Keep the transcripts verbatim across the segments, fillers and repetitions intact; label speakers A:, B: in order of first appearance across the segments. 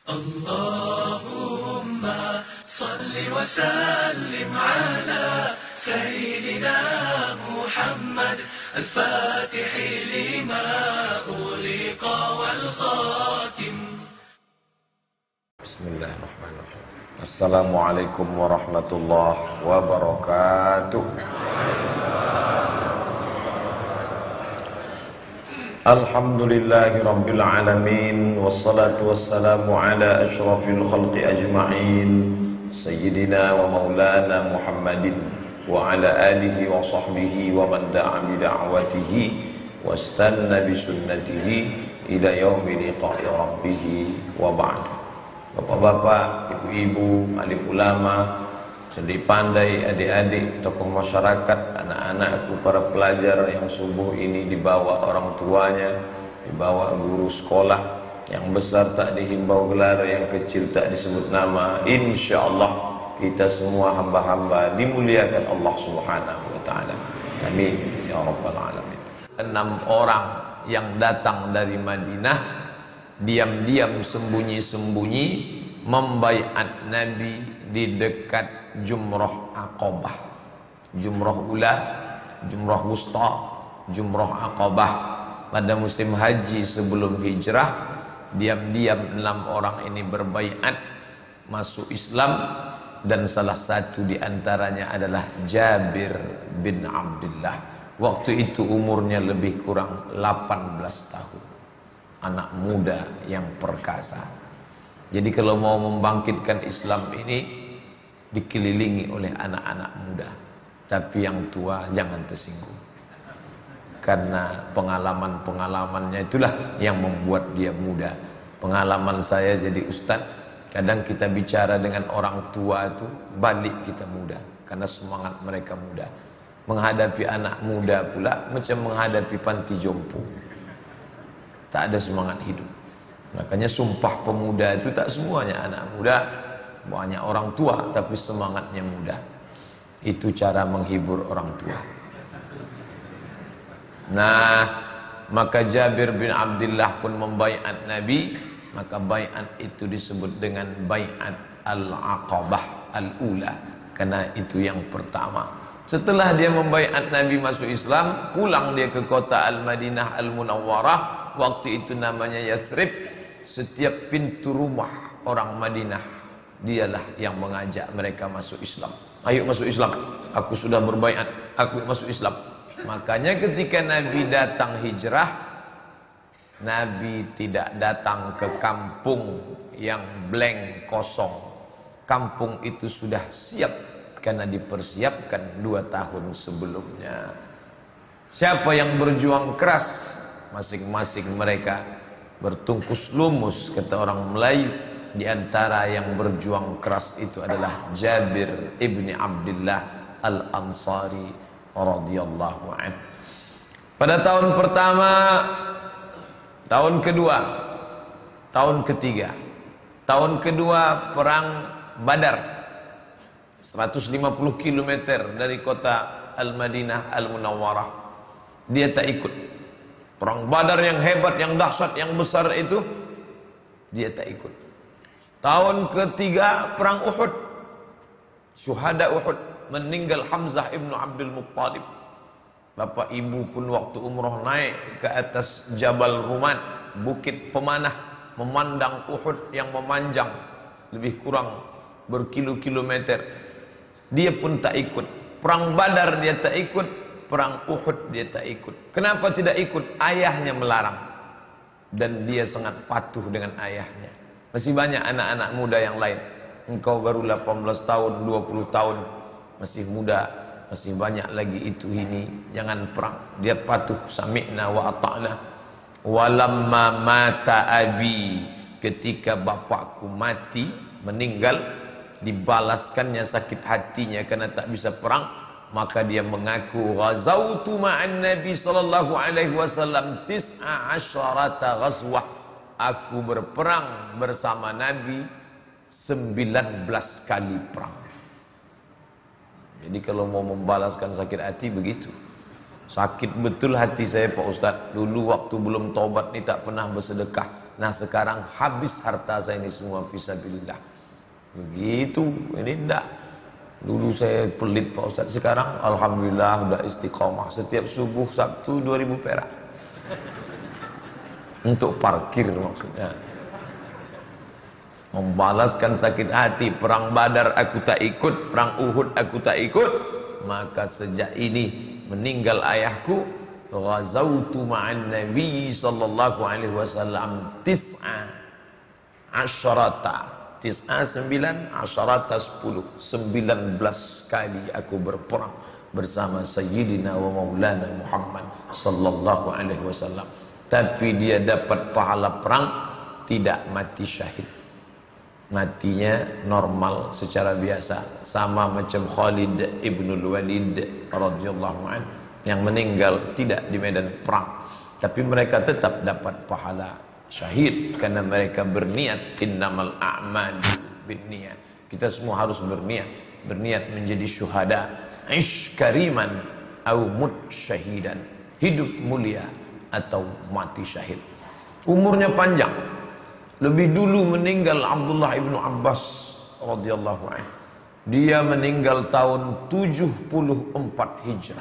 A: Allahumma salli wa sallim ala Sayyidina Muhammad al-Fatihi lima uliqa wal khatim.
B: Bismillahirrahmanirrahim. Assalamualaikum warahmatullahi wabarakatuh. Alhamdulillahi rabbil alamin, wassalatu wassalamu ala asyrafil khalqi ajma'in, sayyidina wa maulana Muhammadin wa ala alihi wa sahbihi wa man da'a bi da'watihi wa istanna bi sunnatihi ila yaumi liqa'i rabbih wa ba'd. Bapak-bapak, ibu-ibu, alim ulama, sedih pandai, adik-adik, tokoh masyarakat, anak-anakku, para pelajar yang subuh ini dibawa orang tuanya, dibawa guru sekolah, yang besar tak dihimbau gelar, yang kecil tak disebut nama. Insya Allah kita semua hamba-hamba dimuliakan Allah Subhanahu wa ta'ala. Amin ya rabbal alamin. Enam orang yang datang dari Madinah diam-diam, sembunyi-sembunyi membaiat Nabi di dekat Jumrah Aqabah, Jumrah Ula, Jumrah Wusta, Jumrah Aqabah. Pada musim haji sebelum hijrah, diam-diam enam orang ini berbaiat masuk Islam, dan salah satu di antaranya adalah Jabir bin Abdullah. Waktu itu umurnya lebih kurang delapan belas tahun. Anak muda yang perkasa. Jadi kalau mau membangkitkan Islam ini dikelilingi oleh anak-anak muda, tapi yang tua jangan tersinggung, karena pengalaman-pengalamannya itulah yang membuat dia muda. Pengalaman saya jadi ustaz, kadang kita bicara dengan orang tua itu balik kita muda, karena semangat mereka muda. Menghadapi anak muda pula macam menghadapi panti jompo, tak ada semangat hidup. Makanya Sumpah Pemuda itu tak semuanya anak muda, banyak orang tua tapi semangatnya muda. Itu cara menghibur orang tua. Nah, maka Jabir bin Abdullah pun membaiat Nabi. Maka baiat itu disebut dengan baiat Al-Aqabah Al-Ula, karena itu yang pertama. Setelah dia membaiat Nabi masuk Islam, pulang dia ke kota Al-Madinah Al-Munawwarah. Waktu itu namanya Yathrib. Setiap pintu rumah orang Madinah, dialah yang mengajak mereka masuk Islam. Ayo masuk Islam, aku sudah berbaiat, aku masuk Islam. Makanya ketika Nabi datang hijrah, Nabi tidak datang ke kampung yang blank, kosong. Kampung itu sudah siap, karena dipersiapkan dua tahun sebelumnya. Siapa yang berjuang keras? Masing-masing mereka bertungkus lumus, kata orang Melayu. Di antara yang berjuang keras itu adalah Jabir ibni Abdullah Al-Ansari radhiyallahu anhu. Pada tahun pertama, tahun kedua, tahun ketiga, tahun kedua perang Badar, seratus lima puluh kilometer dari kota Al-Madinah Al-Munawwarah. Dia tak ikut. Perang Badar yang hebat, yang dahsyat, yang besar itu, dia tak ikut. Tahun ketiga perang Uhud, syuhada Uhud, meninggal Hamzah ibnu Abdul Muttalib. Bapak ibu pun waktu umroh naik ke atas Jabal Ruman, bukit pemanah, memandang Uhud yang memanjang lebih kurang berkilo-kilometer. Dia pun tak ikut. Perang Badar dia tak ikut, perang Uhud dia tak ikut. Kenapa tidak ikut? Ayahnya melarang, dan dia sangat patuh dengan ayahnya. Masih banyak anak-anak muda yang lain. Engkau baru delapan belas tahun, dua puluh tahun, masih muda, masih banyak lagi itu ini, jangan perang. Dia patuh, sami'na wa ata'na. Walamma mata abi, ketika bapakku mati, meninggal, dibalaskannya sakit hatinya karena tak bisa perang. Maka dia mengaku, ghazautu ma'an Nabi sallallahu alaihi wasallam tis'a asyarata ghazwah. Aku berperang bersama Nabi sembilan belas kali perang. Jadi kalau mau membalaskan sakit hati begitu. Sakit betul hati saya Pak Ustadz. Dulu waktu belum taubat ni tak pernah bersedekah. Nah sekarang habis harta saya ini semua fisabilillah. Begitu, ini enggak. Dulu saya pelit Pak Ustaz, sekarang alhamdulillah udah istiqomah. Setiap subuh Sabtu dua ribu perak. Untuk parkir maksudnya. Membalaskan sakit hati. Perang Badar aku tak ikut, perang Uhud aku tak ikut. Maka sejak ini meninggal ayahku, ghazautu ma'an Nabi sallallahu alaihi wasallam tis'a asyarata. Tis'a sembilan, asyarata sepuluh. Sembilan belas kali aku berperang bersama Sayyidina wa Maulana Muhammad sallallahu alaihi wasallam. Tapi dia dapat pahala perang, tidak mati syahid. Matinya normal secara biasa, sama macam Khalid ibnul Walid radhiyallahu anhu yang meninggal tidak di medan perang, tapi mereka tetap dapat pahala syahid karena mereka berniat, innamal a'malu binniyat. Kita semua harus berniat, berniat menjadi syuhada. Ish kariman au mut syahidan, hidup mulia atau mati syahid. Umurnya panjang. Lebih dulu meninggal Abdullah ibnu Abbas radhiyallahu anhu. Dia meninggal tahun tujuh puluh empat Hijrah.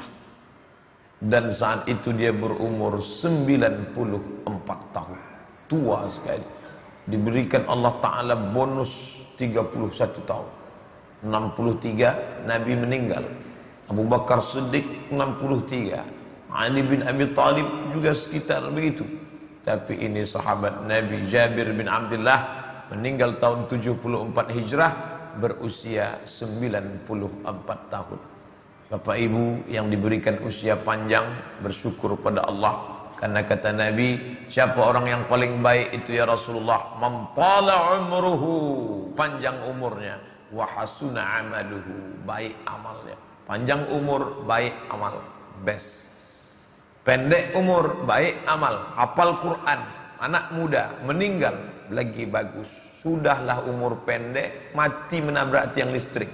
B: Dan saat itu dia berumur sembilan puluh empat tahun. Tua sekali. Diberikan Allah Ta'ala bonus tiga puluh satu tahun. enam puluh tiga Nabi meninggal. Abu Bakar Siddiq enam puluh tiga. Ali bin Abi Thalib juga sekitar begitu. Tapi ini sahabat Nabi Jabir bin Abdullah meninggal tahun tujuh puluh empat Hijrah, berusia sembilan puluh empat tahun. Bapak Ibu yang diberikan usia panjang, bersyukur pada Allah. Karena kata Nabi, siapa orang yang paling baik itu ya Rasulullah? Man tala umruhu, panjang umurnya, wa hasuna amaluhu, baik amalnya. Panjang umur, baik amal, best. Pendek umur, baik amal, hafal Quran, anak muda, meninggal, lagi bagus. Sudahlah umur pendek, mati menabrak tiang listrik.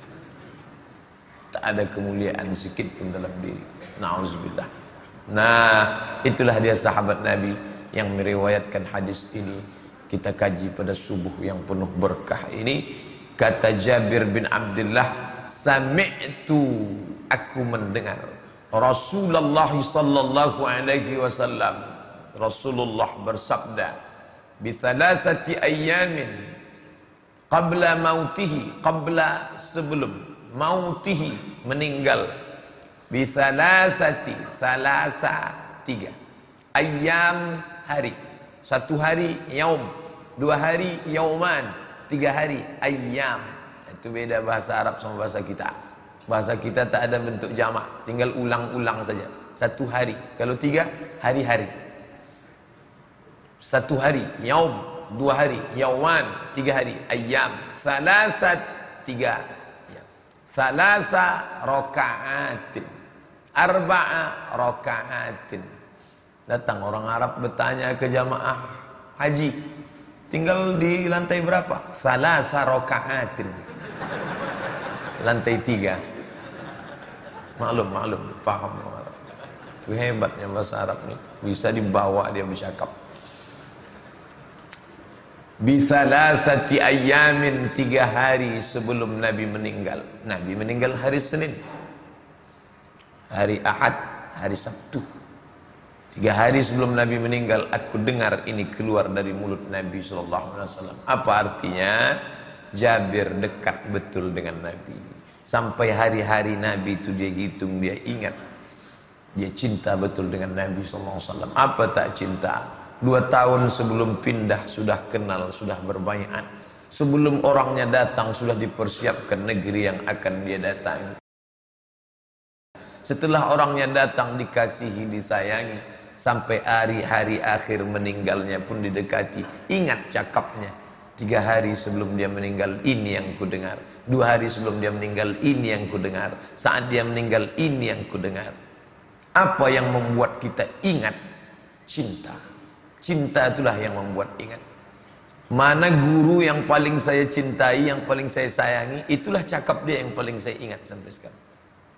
B: Tak ada kemuliaan sedikit pun dalam diri. Na'udzubillah. Nah, itulah dia sahabat Nabi yang meriwayatkan hadis ini. Kita kaji pada subuh yang penuh berkah ini. Kata Jabir bin Abdullah, sami'tu, aku mendengar Rasulullah sallallahu alaihi wasallam, Rasulullah bersabda, bisalasati ayyamin qabla mautihi, qabla sebelum mautihi meninggal, bisalasati, salasa tiga, ayyam hari, satu hari yaum, dua hari yauman, tiga hari ayyam. Itu beda bahasa Arab sama bahasa kita. Bahasa kita tak ada bentuk jamak, tinggal ulang-ulang saja. Satu hari. Kalau tiga, hari-hari. Satu hari, yaum. Dua hari, yauman. Tiga hari, ayyam. Salasat, tiga. Salasa rokaatin. Arba'a rokaatin. Datang orang Arab bertanya ke jamaah haji, tinggal di lantai berapa? Salasa rokaatin. Lantai tiga. Maklum, maklum, paham orang Arab. Itu hebatnya bahasa Arab ni, bisa dibawa dia bercakap. Bisalasati ayyamin, tiga hari sebelum Nabi meninggal. Nabi meninggal hari Senin, hari Ahad, hari Sabtu. Tiga hari sebelum Nabi meninggal, aku dengar ini keluar dari mulut Nabi sallallahu alaihi wasallam. Apa artinya? Jabir dekat betul dengan Nabi. Sampai hari-hari Nabi itu dia hitung, dia ingat. Dia cinta betul dengan Nabi sallallahu alaihi wasallam. Apa tak cinta? Dua tahun sebelum pindah sudah kenal, sudah berbaiat. Sebelum orangnya datang sudah dipersiapkan negeri yang akan dia datangi. Setelah orangnya datang dikasihi, disayangi. Sampai hari-hari akhir meninggalnya pun didekati. Ingat cakapnya. Tiga hari sebelum dia meninggal, ini yang ku dengar. Dua hari sebelum dia meninggal, ini yang ku dengar. Saat dia meninggal, ini yang ku dengar. Apa yang membuat kita ingat? Cinta. Cinta itulah yang membuat ingat. Mana guru yang paling saya cintai, yang paling saya sayangi, itulah cakap dia yang paling saya ingat sampai sekarang.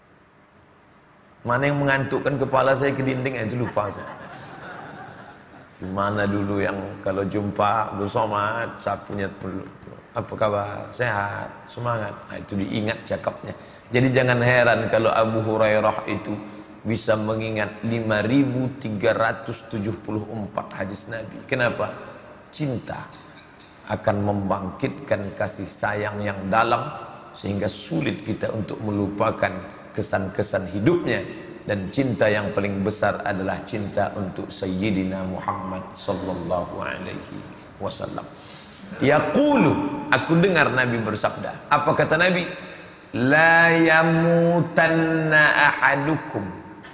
B: Mana yang mengantukkan kepala saya ke dinding, itu lupa saya. Gimana dulu yang kalau jumpa Abdul Somad, sapunya dulu. Apa kabar? Sehat, semangat. Nah, itu diingat cakapnya. Jadi jangan heran kalau Abu Hurairah itu bisa mengingat lima ribu tiga ratus tujuh puluh empat hadis Nabi. Kenapa? Cinta akan membangkitkan kasih sayang yang dalam sehingga sulit kita untuk melupakan kesan-kesan hidupnya. Dan cinta yang paling besar adalah cinta untuk Sayyidina Muhammad sallallahu alaihi wasallam. Yaqulu, aku dengar Nabi bersabda. Apa kata Nabi? La yamutanna ahadukum.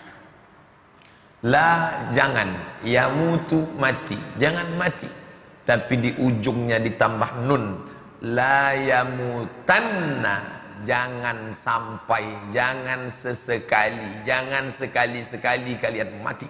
B: La, jangan. Yamutu, mati. Jangan mati. Tapi di ujungnya ditambah nun. La yamutanna. Jangan sampai, jangan sesekali, jangan sekali-sekali kalian mati.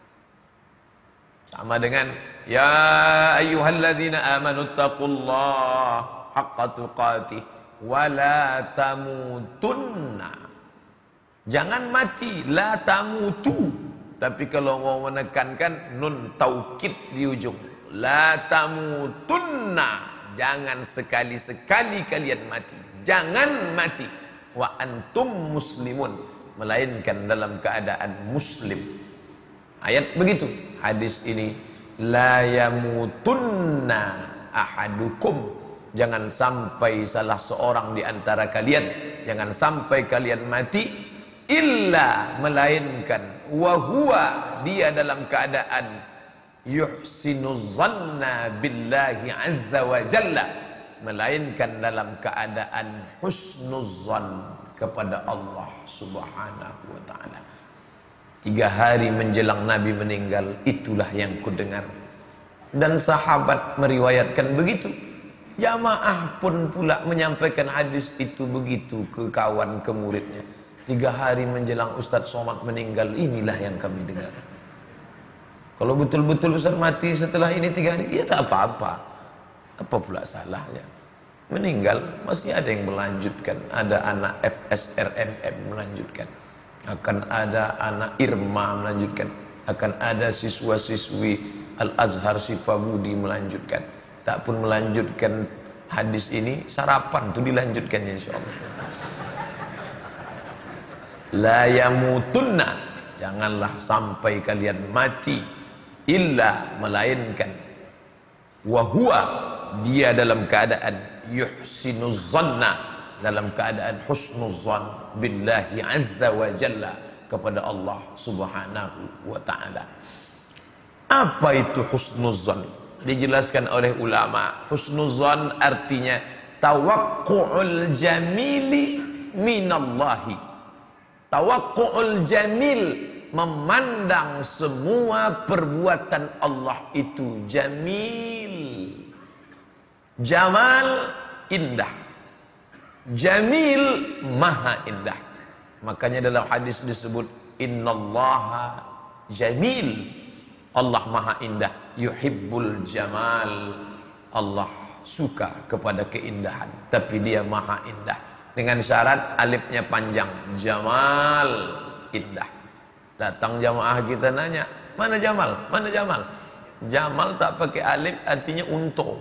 B: Sama dengan ya ayyuhalladzina amanu taqullaha haqqa tuqatih wa la tamutunna. Jangan mati, la tamutu. Tapi kalau mau menekankan nun taukid di ujung. La tamutunna. Jangan sekali-sekali kalian mati. Jangan mati wa antum muslimun, melainkan dalam keadaan muslim. Ayat begitu. Hadis ini la yamutunna ahadukum. Jangan sampai salah seorang di antara kalian, jangan sampai kalian mati illa, melainkan wa huwa, dia dalam keadaan yuhsinu zanna billahi azza wa jalla, melainkan dalam keadaan husnuzan kepada Allah subhanahu wa ta'ala. Tiga hari menjelang Nabi meninggal, itulah yang kudengar. Dan sahabat meriwayatkan begitu. Jamaah pun pula menyampaikan hadis itu begitu ke kawan, ke muridnya. Tiga hari menjelang Ustadz Somad meninggal, inilah yang kami dengar. Kalau betul-betul Ustadz mati setelah ini tiga hari, ya tak apa-apa. Apa pula salahnya? Meninggal masih ada yang melanjutkan. Ada anak F S R M M melanjutkan. Akan ada anak Irma melanjutkan. Akan ada siswa-siswi Al-Azhar Sipabudi melanjutkan. Tak pun melanjutkan hadis ini, sarapan tu dilanjutkan insyaallah. La yamutunna, janganlah sampai kalian mati illa, melainkan wa huwa, dia dalam keadaan yuhsinuz zanna, dalam keadaan husnuzan billahi azza wa jalla, kepada Allah subhanahu wa ta'ala. Apa itu husnuzan? Dijelaskan oleh ulama. Husnuzan artinya tawakku'ul jamili minallahi. Tawakku'ul jamil, memandang semua perbuatan Allah itu jamil. Jamal, indah. Jamil, maha indah. Makanya dalam hadis disebut innallaha jamil. Allah maha indah. Yuhibbul jamal. Allah suka kepada keindahan, tapi dia maha indah. Dengan syarat alifnya panjang. Jamal, indah. Datang jamaah kita nanya, mana Jamal? Mana Jamal? Jamal tak pakai alif artinya unta.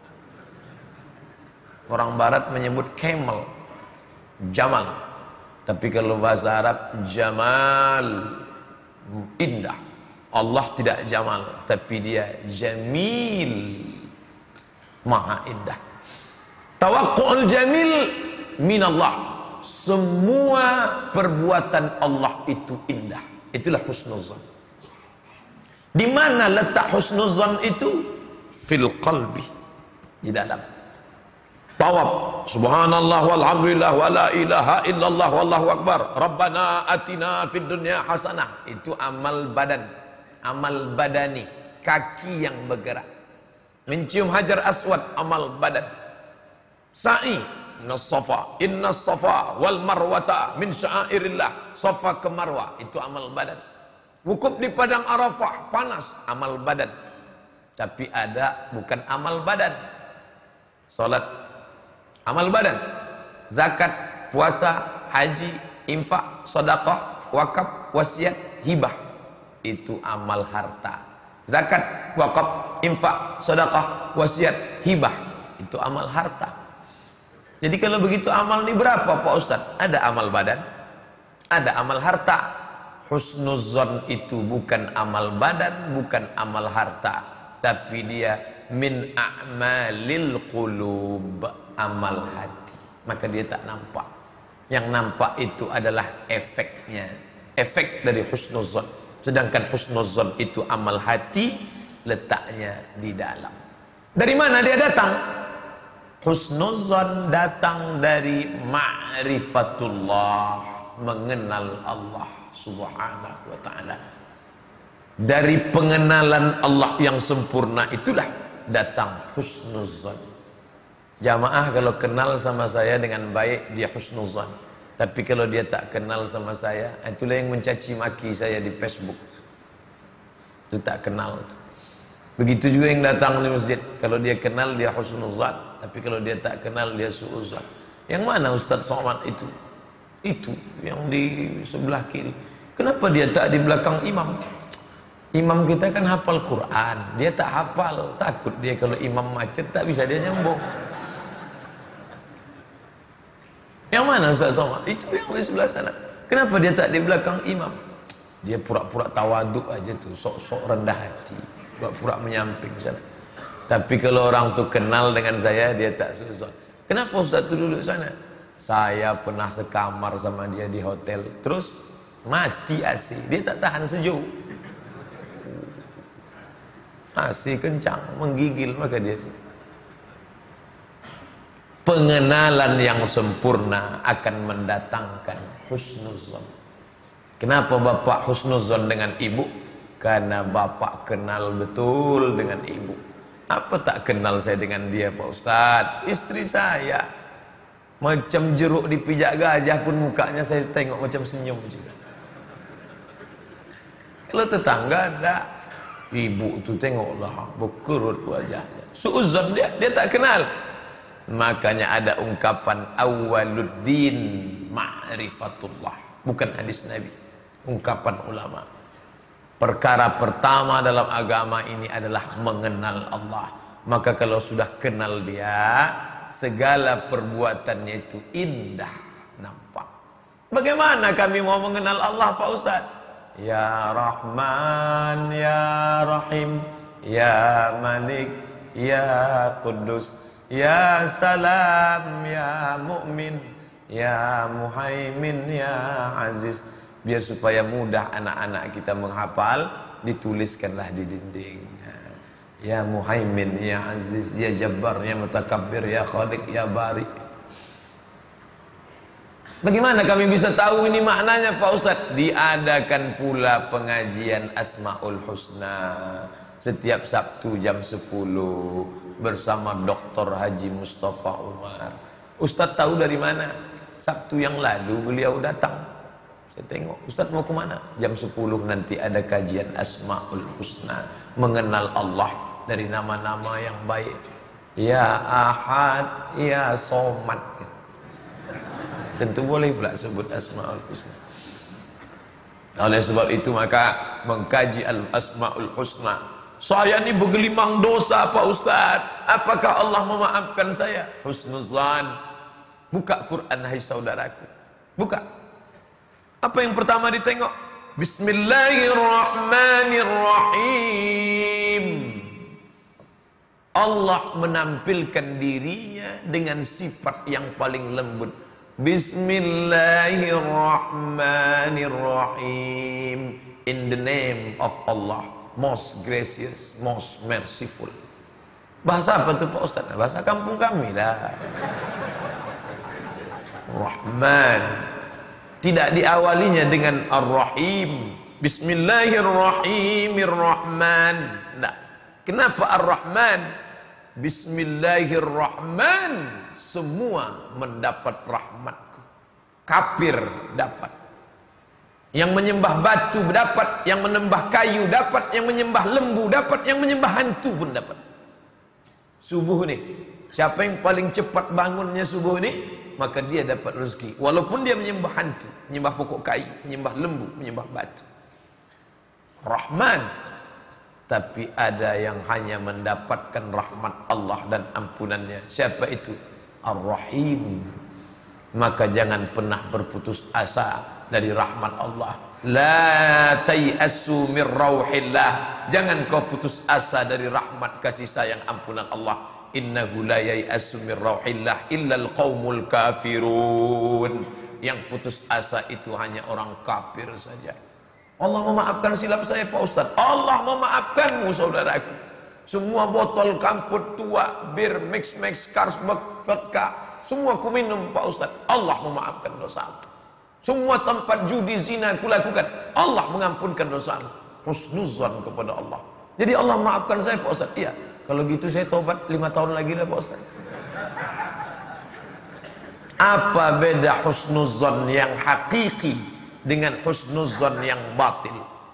B: Orang barat menyebut camel, Jamal. Tapi kalau bahasa Arab, Jamal, indah. Allah tidak Jamal, tapi dia Jamil, maha indah. Tawakkul jamil minallah. Semua perbuatan Allah itu indah. Itulah husnuzan. Di mana letak husnuzan itu? Fil qalbi, di dalam. Tawab, subhanallah walhamdulillah wala ilaha illallah wallahu akbar, rabbana atina fid dunya hasanah. Itu amal badan, amal badani, kaki yang bergerak. Mencium hajar aswad, amal badan. Sa'i, inna safa inna safa wal marwata min sya'airillah. Safa ke marwah, itu amal badan. Wukuf di padang Arafah, panas, amal badan. Tapi ada bukan amal badan. Salat, amal badan. Zakat, puasa, haji, infak, sedekah, wakaf, wasiat, hibah, itu amal harta. Zakat, wakaf, infak, sedekah, wasiat, hibah, itu amal harta. Jadi kalau begitu amal ini berapa Pak Ustadz? Ada amal badan, ada amal harta. Husnuzon itu bukan amal badan, bukan amal harta, tapi dia min a'malil qulub, amal hati. Maka dia tak nampak. Yang nampak itu adalah efeknya, efek dari husnuzon. Sedangkan husnuzon itu amal hati, letaknya di dalam. Dari mana dia datang? Husnuzon datang dari ma'rifatullah, mengenal Allah Subhanahu wa ta'ala. Dari pengenalan Allah yang sempurna itulah datang husnuzon. Jamaah kalau kenal sama saya dengan baik, dia husnuzon. Tapi kalau dia tak kenal sama saya, itulah yang mencaci maki saya di Facebook. Itu tak kenal. Begitu juga yang datang di masjid, kalau dia kenal dia husnuzon, tapi kalau dia tak kenal dia suuzon. Yang mana Ustaz Somad itu? Itu yang di sebelah kiri. Kenapa dia tak di belakang imam? Imam kita kan hafal Quran, dia tak hafal. Takut dia kalau imam macet tak bisa dia nyambung. Yang mana Ustaz Somad? Itu yang di sebelah sana. Kenapa dia tak di belakang imam? Dia pura-pura tawaduk aja tuh, sok-sok rendah hati, pura-pura menyamping sana. Tapi kalau orang tuh kenal dengan saya, dia tak susah. Kenapa Ustaz tuh duduk sana? Saya pernah sekamar sama dia di hotel, terus mati A C, dia tak tahan sejuk. A C kencang, menggigil, maka dia. Pengenalan yang sempurna akan mendatangkan husnuzon. Kenapa bapak husnuzon dengan ibu? Karena bapak kenal betul dengan ibu. Apa tak kenal saya dengan dia Pak Ustadz? Istri saya macam jeruk dipijak gajah pun mukanya saya tengok macam senyum juga. Kalau tetangga ada, ibu tu tengoklah berkerut wajahnya. Suuzon dia, dia tak kenal. Makanya ada ungkapan awwaluddin ma'rifatullah, bukan hadis Nabi, ungkapan ulama. Perkara pertama dalam agama ini adalah mengenal Allah. Maka kalau sudah kenal dia, segala perbuatannya itu indah nampak. Bagaimana kami mau mengenal Allah Pak Ustaz? Ya Rahman, Ya Rahim, Ya Malik, Ya Quddus, Ya Salam, Ya Mu'min, Ya Muhaimin, Ya Aziz. Biar supaya mudah anak-anak kita menghafal, dituliskanlah di dinding. Ya Muhaimin, Ya Aziz, Ya Jabbar, Ya Mutakabbir, Ya Khaliq, Ya Bari. Bagaimana kami bisa tahu ini maknanya Pak Ustadz? Diadakan pula pengajian Asmaul Husna setiap Sabtu jam sepuluh bersama Doktor Haji Mustafa Umar. Ustadz tahu dari mana? Sabtu yang lalu beliau datang. Saya tengok, Ustadz mau kemana? jam sepuluh nanti ada kajian Asmaul Husna, mengenal Allah dari nama-nama yang baik. Ya Ahad, Ya Somad. Tentu boleh pula sebut Asmaul Husna. Oleh sebab itu maka mengkaji Al-Asmaul Husna. Saya ini bergelimang dosa Pak Ustadz, apakah Allah memaafkan saya? Husnuzan. Buka Quran hai saudaraku, buka. Apa yang pertama ditengok? Bismillahirrahmanirrahim. Allah menampilkan dirinya dengan sifat yang paling lembut. Bismillahirrahmanirrahim. In the name of Allah, most gracious, most merciful. Bahasa apa itu Pak Ustaz? Bahasa kampung kami lah. Rahman. Tidak diawalinya dengan Ar-Rahim. Bismillahirrahmanirrahim. Nah, kenapa Ar-Rahman? Bismillahirrahman. Semua mendapat rahmatku. Kafir dapat. Yang menyembah batu dapat, yang menyembah kayu dapat, yang menyembah lembu dapat, yang menyembah hantu pun dapat. Subuh nih, siapa yang paling cepat bangunnya subuh nih, maka dia dapat rezeki. Walaupun dia menyembah hantu, menyembah pokok kayu, menyembah lembu, menyembah batu. Rahman. tapi ada yang hanya mendapatkan rahmat Allah dan ampunannya. Siapa itu? Ar-Rahim. Maka jangan pernah berputus asa dari rahmat Allah. La tay'asu min rauhillah. Jangan kau putus asa dari rahmat kasih sayang ampunan Allah. Innahu la yai'asu min rauhillah illal qaumul kafirun. Yang putus asa itu hanya orang kafir saja. Allah memaafkan silap saya Pak Ustaz. Allah memaafkanmu saudaraku. Semua botol kamput tua, bir, mix mix, Carlsberg, vodka, semua ku minum Pak Ustaz. Allah memaafkan dosamu. Semua tempat judi zina ku lakukan, Allah mengampunkan dosamu. Husnuzan kepada Allah. Jadi Allah maafkan saya Pak Ustaz. Iya. Kalau gitu saya tobat lima tahun lagi lah Pak Ustaz. Apa beda husnuzan yang hakiki dengan husnuzan yang batil?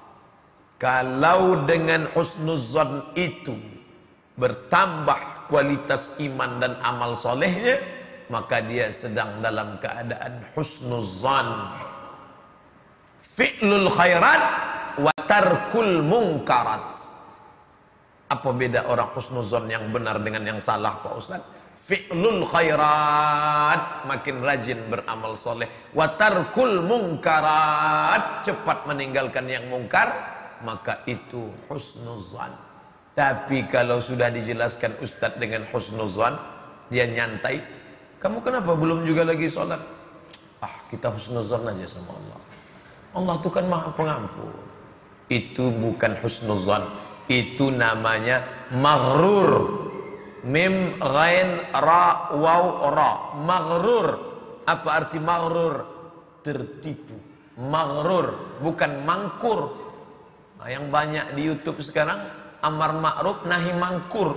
B: Kalau dengan husnuzan itu bertambah kualitas iman dan amal solehnya, maka dia sedang dalam keadaan husnuzan. Fi'lul khairat wa tarkul munkarat. Apa beda orang husnuzan yang benar dengan yang salah Pak Ustaz? Fi'lul khairat, makin rajin beramal soleh. Wa tarkul munkarat, cepat meninggalkan yang mungkar, maka itu husnuzan. Tapi kalau sudah dijelaskan Ustaz dengan husnuzan, dia nyantai. Kamu kenapa belum juga lagi sholat? Ah, kita husnuzan aja sama Allah. Allah itu kan maha pengampun. Itu bukan husnuzan. Itu namanya maghrur. Mim, ghain, ra, waw, ra. Maghrur. Apa arti maghrur? Tertipu. Maghrur, bukan mangkur. Nah, yang banyak di YouTube sekarang, amar ma'ruf nahi mangkur.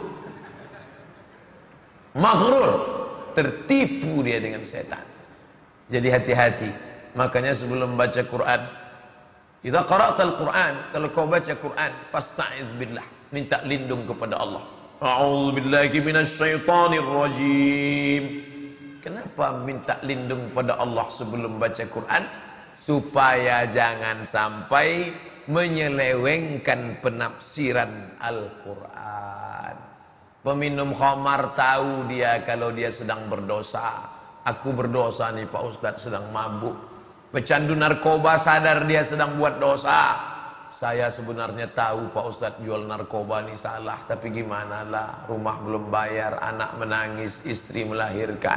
B: Maghrur, tertipu dia dengan setan. Jadi hati-hati. Makanya sebelum baca Quran, idza qara'tal Quran, kalau kau baca Quran, fasta'iz billah, minta lindung kepada Allah. A'udzu billahi minasyaitonir rajim. Kenapa minta lindung pada Allah sebelum baca Quran? Supaya jangan sampai menyelewengkan penafsiran Al-Quran. Peminum khamar tahu dia kalau dia sedang berdosa. Aku berdosa nih Pak Ustadz, sedang mabuk. Pecandu narkoba sadar dia sedang buat dosa. Saya sebenarnya tahu Pak Ustadz jual narkoba ini salah, tapi gimana lah, rumah belum bayar, anak menangis, istri melahirkan.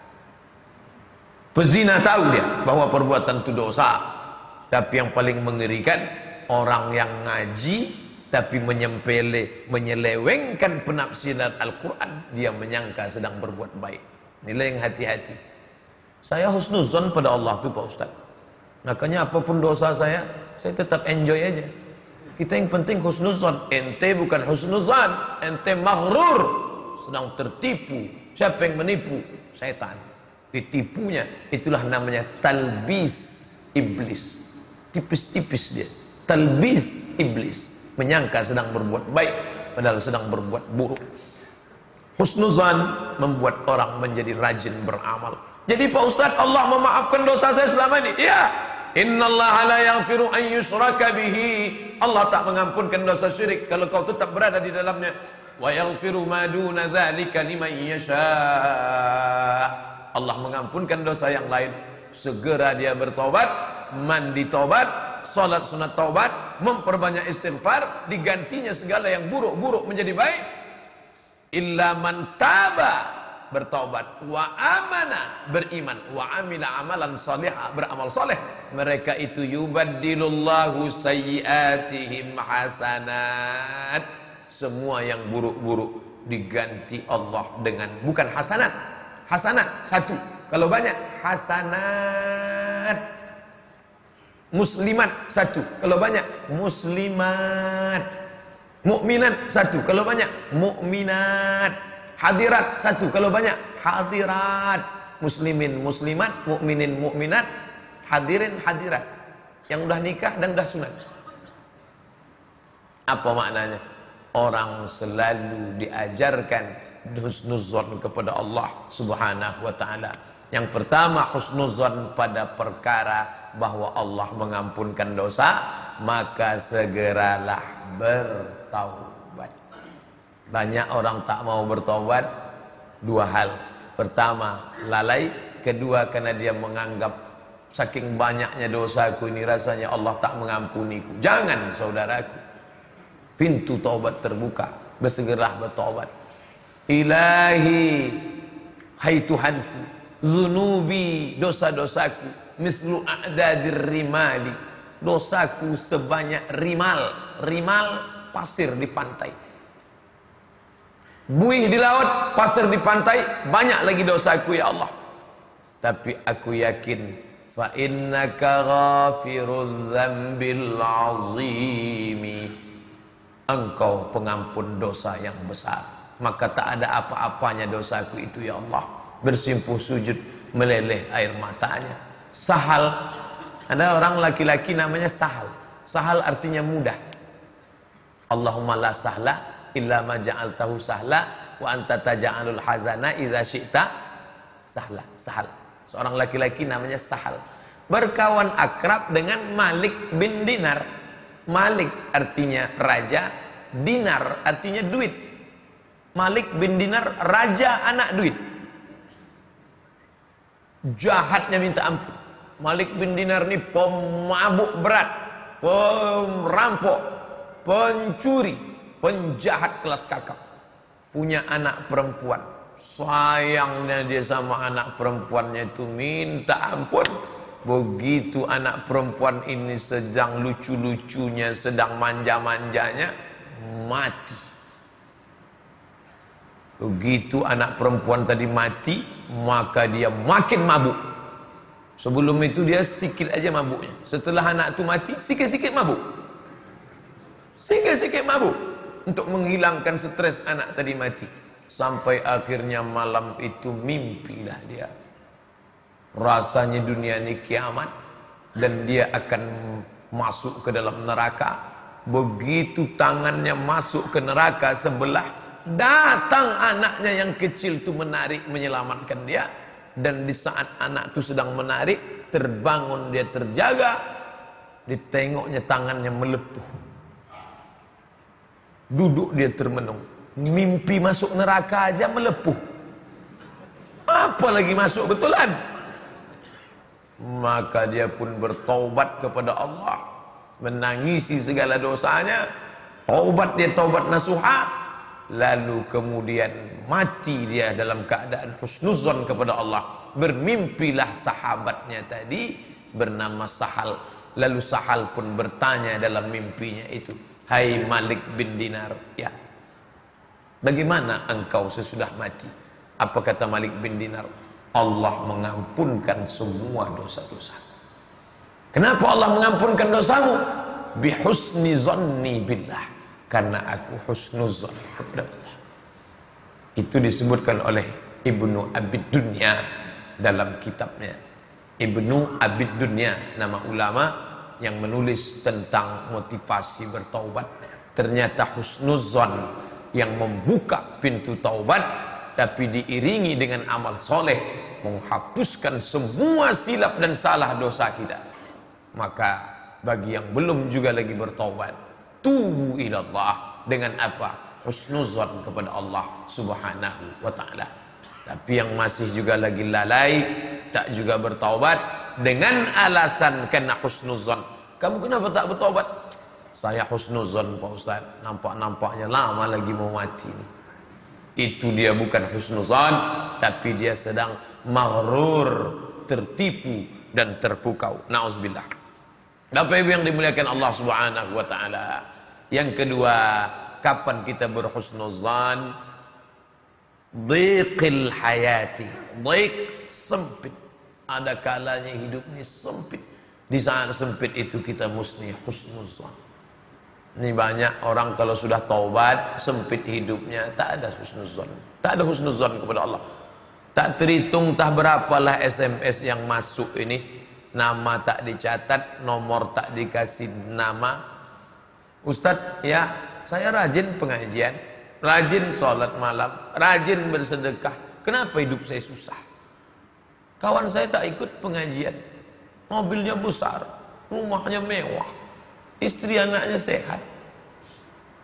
B: Pezina tahu dia bahwa perbuatan itu dosa. Tapi yang paling mengerikan, orang yang ngaji tapi menyempele, menyelewengkan penafsiran Al-Quran, dia menyangka sedang berbuat baik. Nilai yang hati-hati. Saya husnuzan pada Allah tuh Pak Ustadz. Makanya apapun dosa saya, saya tetap enjoy aja. Kita yang penting husnuzan. Ente bukan husnuzan, ente maghrur, sedang tertipu. Siapa yang menipu? Setan. Ditipunya, itulah namanya talbis iblis. Tipis-tipis dia. Talbis iblis, menyangka sedang berbuat baik padahal sedang berbuat buruk. Husnuzan membuat orang menjadi rajin beramal. Jadi Pak Ustadz, Allah memaafkan dosa saya selama ini. Iya. Innallaha la yaghfiru an yushraka bihi. Allah tak mengampunkan dosa syirik kalau kau tetap berada di dalamnya. Wa yaghfiru ma duna dzalika liman yasha. Allah mengampunkan dosa yang lain. Segera dia bertobat, mandi tobat, salat sunat taubat, memperbanyak istighfar, digantinya segala yang buruk-buruk menjadi baik. Illa man taba, bertaubat, wa amana, beriman, wa amila amalan salihah, beramal saleh. Mereka itu yubaddilullahu sayyiatihim hasanat. Semua yang buruk-buruk diganti Allah dengan, bukan hasanat. Hasanat satu, kalau banyak hasanat. Muslimat satu, kalau banyak muslimat. Mukminat satu, kalau banyak mukminat. Hadirat satu, kalau banyak hadirat. Muslimin muslimat, mukminin mukminat, hadirin hadirat. Yang udah nikah dan udah sunat. Apa maknanya? Orang selalu diajarkan husnuzan kepada Allah Subhanahu wa taala. Yang pertama, husnuzan pada perkara bahwa Allah mengampunkan dosa, maka segeralah bertobat. bertaubat. Banyak orang tak mau bertaubat, dua hal. Pertama, lalai. Kedua, karena dia menganggap saking banyaknya dosaku ini rasanya Allah tak mengampuniku. Jangan saudaraku, pintu taubat terbuka, bersegeralah bertaubat. Ilahi, hai Tuhanku, zunubi, dosa-dosaku, mislu a'dadir rimali, dosaku sebanyak rimal. Rimal pasir di pantai, buih di laut, pasir di pantai, banyak lagi dosaku ya Allah. Tapi aku yakin, fa innaka ghafiruz dzambil azimi, engkau pengampun dosa yang besar, maka tak ada apa-apanya dosaku itu ya Allah. Bersimpuh sujud, meleleh air matanya. Sahal, ada orang laki-laki namanya Sahal. Sahal artinya mudah. Allahumma la sahla illa ma ja'altahu sahla wa anta taj'alul hazana idza syi'ta sahla. Sahal. Seorang laki-laki namanya Sahal. Berkawan akrab dengan Malik bin Dinar. Malik artinya raja, dinar artinya duit. Malik bin Dinar raja anak duit. Jahatnya minta ampun. Malik bin Dinar ini pemabuk berat, perampok, pencuri, penjahat kelas kakap. Punya anak perempuan. Sayangnya dia sama anak perempuannya itu minta ampun. Begitu anak perempuan ini sedang lucu-lucunya, sedang manja-manjanya, mati. Begitu anak perempuan tadi mati, maka dia makin mabuk. Sebelum itu dia sikit aja mabuknya. Setelah anak itu mati, sikit-sikit mabuk. Sikit-sikit mabuk. Untuk menghilangkan stres anak tadi mati. Sampai akhirnya malam itu mimpilah dia. Rasanya dunia ini kiamat. Dan dia akan masuk ke dalam neraka. Begitu tangannya masuk ke neraka sebelah, datang anaknya yang kecil itu menarik menyelamatkan dia. Dan di saat anak itu sedang menarik, terbangun dia terjaga, ditengoknya tangannya melepuh. Duduk dia termenung. Mimpi masuk neraka aja melepuh, apalagi masuk betulan. Maka dia pun bertaubat kepada Allah, menangisi segala dosanya. Taubat dia taubat nasuha. Lalu kemudian mati dia dalam keadaan husnuzon kepada Allah. Bermimpilah sahabatnya tadi bernama Sahal. Lalu Sahal pun bertanya dalam mimpinya itu, hai Malik bin Dinar, ya, bagaimana engkau sesudah mati? Apa kata Malik bin Dinar? Allah mengampunkan semua dosa-dosa. Kenapa Allah mengampunkan dosamu? Bihusni zanni billah, karena aku husnuzon kepada Allah. Itu disebutkan oleh Ibnu Abid Dunya dalam kitabnya. Ibnu Abid Dunya, nama ulama yang menulis tentang motivasi bertaubat. Ternyata husnuzon yang membuka pintu taubat, tapi diiringi dengan amal soleh, menghapuskan semua silap dan salah dosa kita. Maka bagi yang belum juga lagi bertaubat, tubu ilallah dengan apa? Husnuzon kepada Allah subhanahu wa ta'ala. Tapi yang masih juga lagi lalai, tak juga bertaubat dengan alasan kena husnuzon. Kamu kenapa tak bertaubat? Saya husnuzon Pak Ustaz, nampak-nampaknya lama lagi mau mati ini. Itu dia bukan husnuzon, tapi dia sedang maghrur, tertipu dan terpukau. Nauzubillah. Bapak Ibu yang dimuliakan Allah subhanahu wa ta'ala. Yang kedua, kapan kita berhusnuzan? Dhiqil hayati. Dhiq, sempit. Ada kalanya hidup ini sempit. Di saat sempit itu kita mesti husnuzan. Ini banyak orang kalau sudah taubat, sempit hidupnya, tak ada husnuzan. Tak ada husnuzan kepada Allah. Tak terhitung tak berapalah S M S yang masuk ini. Nama tak dicatat, nomor tak dikasih nama. Ustadz, ya, saya rajin pengajian, rajin sholat malam, rajin bersedekah. Kenapa hidup saya susah? Kawan saya tak ikut pengajian, mobilnya besar, rumahnya mewah, istri anaknya sehat.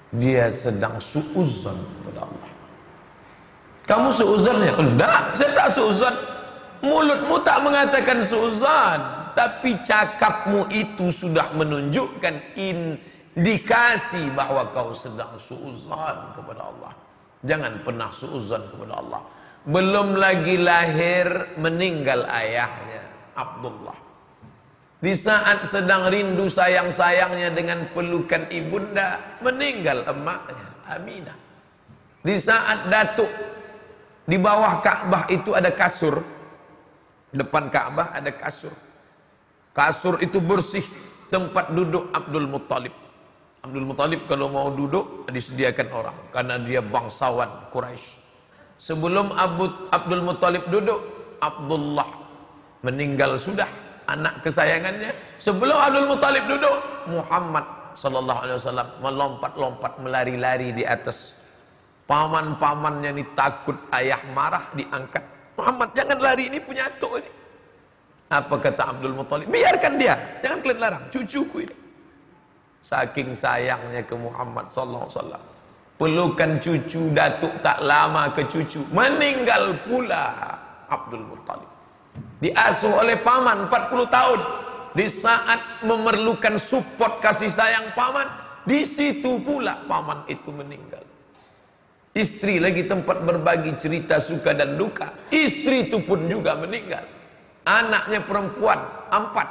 B: dia sedang suudzon kepada Allah. Kamu suudzonnya? Enggak, saya tak suudzon. Mulutmu tak mengatakan suudzon, tapi cakapmu itu sudah menunjukkan indikasi bahwa kau sedang suudzon kepada Allah. Jangan pernah suudzon kepada Allah. Belum lagi lahir meninggal ayahnya Abdullah. Di saat sedang rindu sayang-sayangnya dengan pelukan ibunda, meninggal emaknya Aminah. Di saat datuk, di bawah Ka'bah itu ada kasur. Depan Ka'bah ada kasur. Kasur itu bersih, tempat duduk Abdul Muttalib. Abdul Muttalib kalau mau duduk disediakan orang, karena dia bangsawan Quraisy. Sebelum Abu, Abdul Muttalib duduk, Abdullah meninggal sudah, anak kesayangannya. Sebelum Abdul Muttalib duduk, Muhammad sallallahu alaihi wasallam melompat-lompat, melari-lari di atas. Paman-pamannya ini takut ayah marah, diangkat. Muhammad, jangan lari, ini punya atuk ini. Apa kata Abdul Muttalib? Biarkan dia, jangan kalian larang, cucuku ini. Saking sayangnya ke Muhammad sallallahu alaihi wasallam, pelukan cucu datuk tak lama ke cucu, meninggal pula Abdul Muttalib. Diasuh oleh paman empat puluh tahun. Di saat memerlukan support kasih sayang paman, di situ pula paman itu meninggal. Istri lagi tempat berbagi cerita suka dan duka, istri itu pun juga meninggal. Anaknya perempuan empat,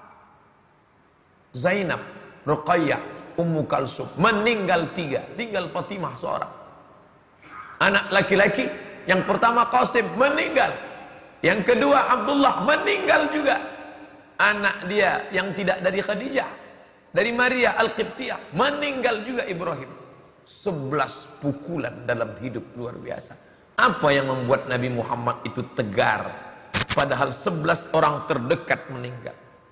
B: Zainab, Ruqayyah, Ummu Kalsum, meninggal tiga, tinggal Fatimah seorang. Anak laki-laki yang pertama Qasim meninggal, yang kedua Abdullah meninggal juga. Anak dia yang tidak dari Khadijah, dari Maria Al-Qibtiyah, meninggal juga Ibrahim. Sebelas pukulan dalam hidup luar biasa. Apa yang membuat Nabi Muhammad itu tegar padahal sebelas orang terdekat meninggal?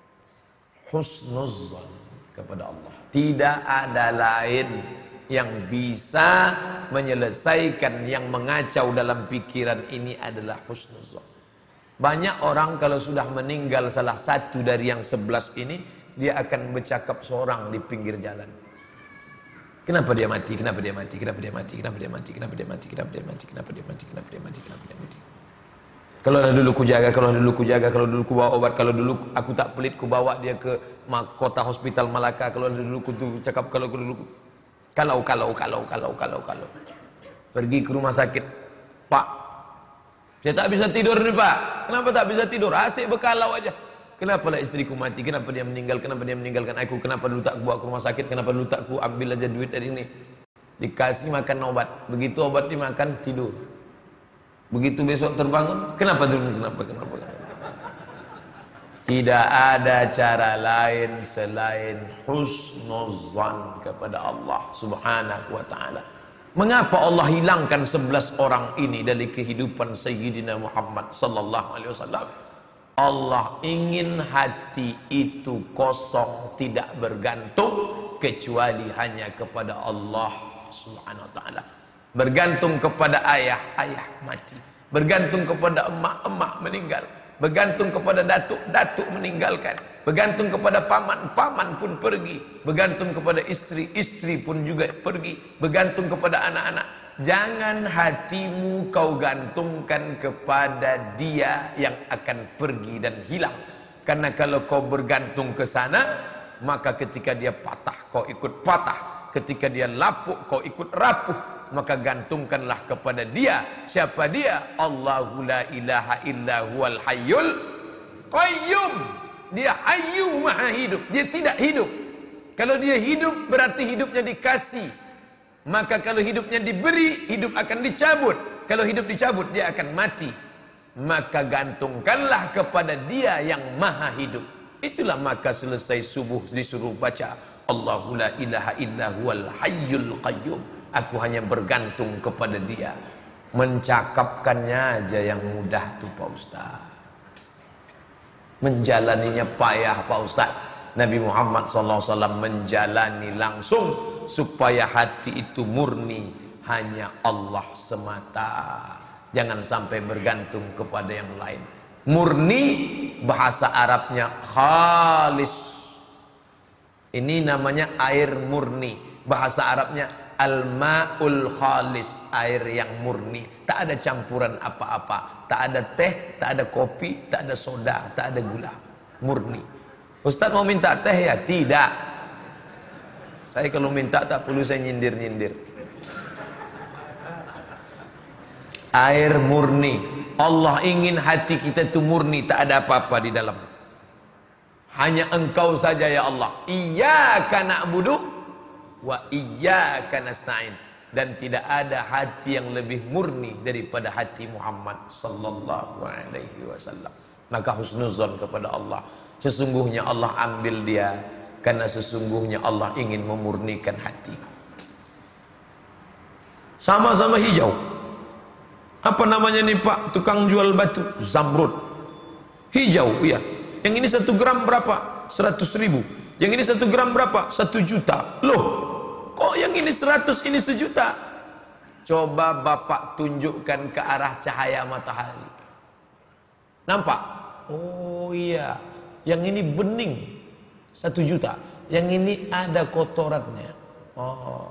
B: Husnuzzan kepada Allah. Tidak ada lain yang bisa menyelesaikan yang mengacau dalam pikiran ini adalah husnuzzan. Banyak orang kalau sudah meninggal salah satu dari yang sebelas ini, dia akan bercakap seorang di pinggir jalan. Kenapa dia mati? Kenapa dia mati? Kenapa dia mati? Kenapa dia mati? Kenapa dia mati? Kenapa dia mati? Kenapa dia mati? Kenapa dia mati? Kenapa dia mati? Kalau dulu ku jaga, kalau dulu ku jaga, kalau dulu ku bawa obat, kalau dulu aku tak pelit ku bawa dia ke kota hospital Malaka, kalau dulu ku tuh cakap, kalau dulu ku kalau kalau kalau kalau kalau kalau pergi ke rumah sakit, Pak, saya tak bisa tidur nih Pak. Kenapa tak bisa tidur? Asik berkalau aja. Kenapa lah istriku mati? Kenapa dia meninggal? Kenapa dia meninggalkan aku? Kenapa dulu tak bawa ke rumah sakit? Kenapa dulu tak ku ambil aja duit dari ini? Dikasih makan obat. Begitu obat dimakan, tidur. Begitu besok terbangun, kenapa tidur? Kenapa? Kenapa? Kenapa? Tidak ada cara lain selain husnuzan kepada Allah Subhanahu wa taala. Mengapa Allah hilangkan sebelas orang ini dari kehidupan Sayyidina Muhammad sallallahu alaihi wasallam? Allah ingin hati itu kosong, tidak bergantung kecuali hanya kepada Allah Subhanahu wa taala. Bergantung kepada ayah, ayah mati. Bergantung kepada emak, emak meninggal. Bergantung kepada datuk, datuk meninggalkan. Bergantung kepada paman, paman pun pergi. Bergantung kepada istri, istri pun juga pergi. Bergantung kepada anak-anak. Jangan hatimu kau gantungkan kepada dia yang akan pergi dan hilang. Karena kalau kau bergantung ke sana, maka ketika dia patah kau ikut patah. Ketika dia lapuk kau ikut rapuh. Maka gantungkanlah kepada dia. Siapa dia? Allahu la ilaha illa huwal hayyul qayyum. Dia hayyu maha hidup. Dia tidak hidup. Kalau dia hidup berarti hidupnya dikasih. Maka kalau hidupnya diberi, hidup akan dicabut. Kalau hidup dicabut, dia akan mati. Maka gantungkanlah kepada dia yang maha hidup. Itulah maka selesai subuh disuruh baca Allahu la ilaha illa huwal hayyul qayyum. Aku hanya bergantung kepada dia. Mencakapkannya aja yang mudah tuh Pak Ustaz. Menjalaninya payah Pak Ustaz. Nabi Muhammad sallallahu alaihi wasallam menjalani langsung supaya hati itu murni hanya Allah semata. Jangan sampai bergantung kepada yang lain. Murni bahasa Arabnya khalis. Ini namanya air murni. Bahasa Arabnya Al-ma'ul khalis, air yang murni, tak ada campuran apa-apa, tak ada teh, tak ada kopi, tak ada soda, tak ada gula, murni. Ustaz mau minta teh ya? Tidak. Saya kalau minta tak perlu saya nyindir-nyindir. Air murni. Allah ingin hati kita itu murni, tak ada apa-apa di dalam. Hanya Engkau saja ya Allah. Iyyaka na'budu wa iyyaka nasta'in. Dan tidak ada hati yang lebih murni daripada hati Muhammad sallallahu alaihi wasallam. Maka husnuzon kepada Allah. Sesungguhnya Allah ambil dia karena sesungguhnya Allah ingin memurnikan hatiku. Sama-sama hijau. Apa namanya nih Pak tukang jual batu? Zamrud. Hijau, iya. Yang ini satu gram berapa? Seratus ribu. Yang ini satu gram berapa? Satu juta. Loh, kok yang ini seratus, ini sejuta? Coba Bapak tunjukkan ke arah cahaya matahari. Nampak? Oh iya. Yang ini bening. Satu juta. Yang ini ada kotorannya. Oh.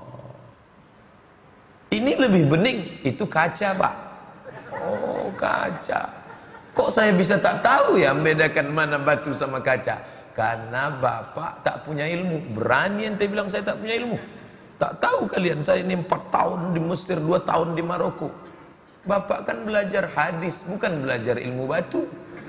B: Ini lebih bening. Itu kaca Pak. Oh kaca. Kok saya bisa tak tahu ya membedakan mana batu sama kaca? Karena Bapak tak punya ilmu. Berani ente bilang saya tak punya ilmu. Tak tahu kalian, saya ini empat tahun di Mesir, dua tahun di Maroko. Bapak kan belajar hadis, bukan belajar ilmu batu.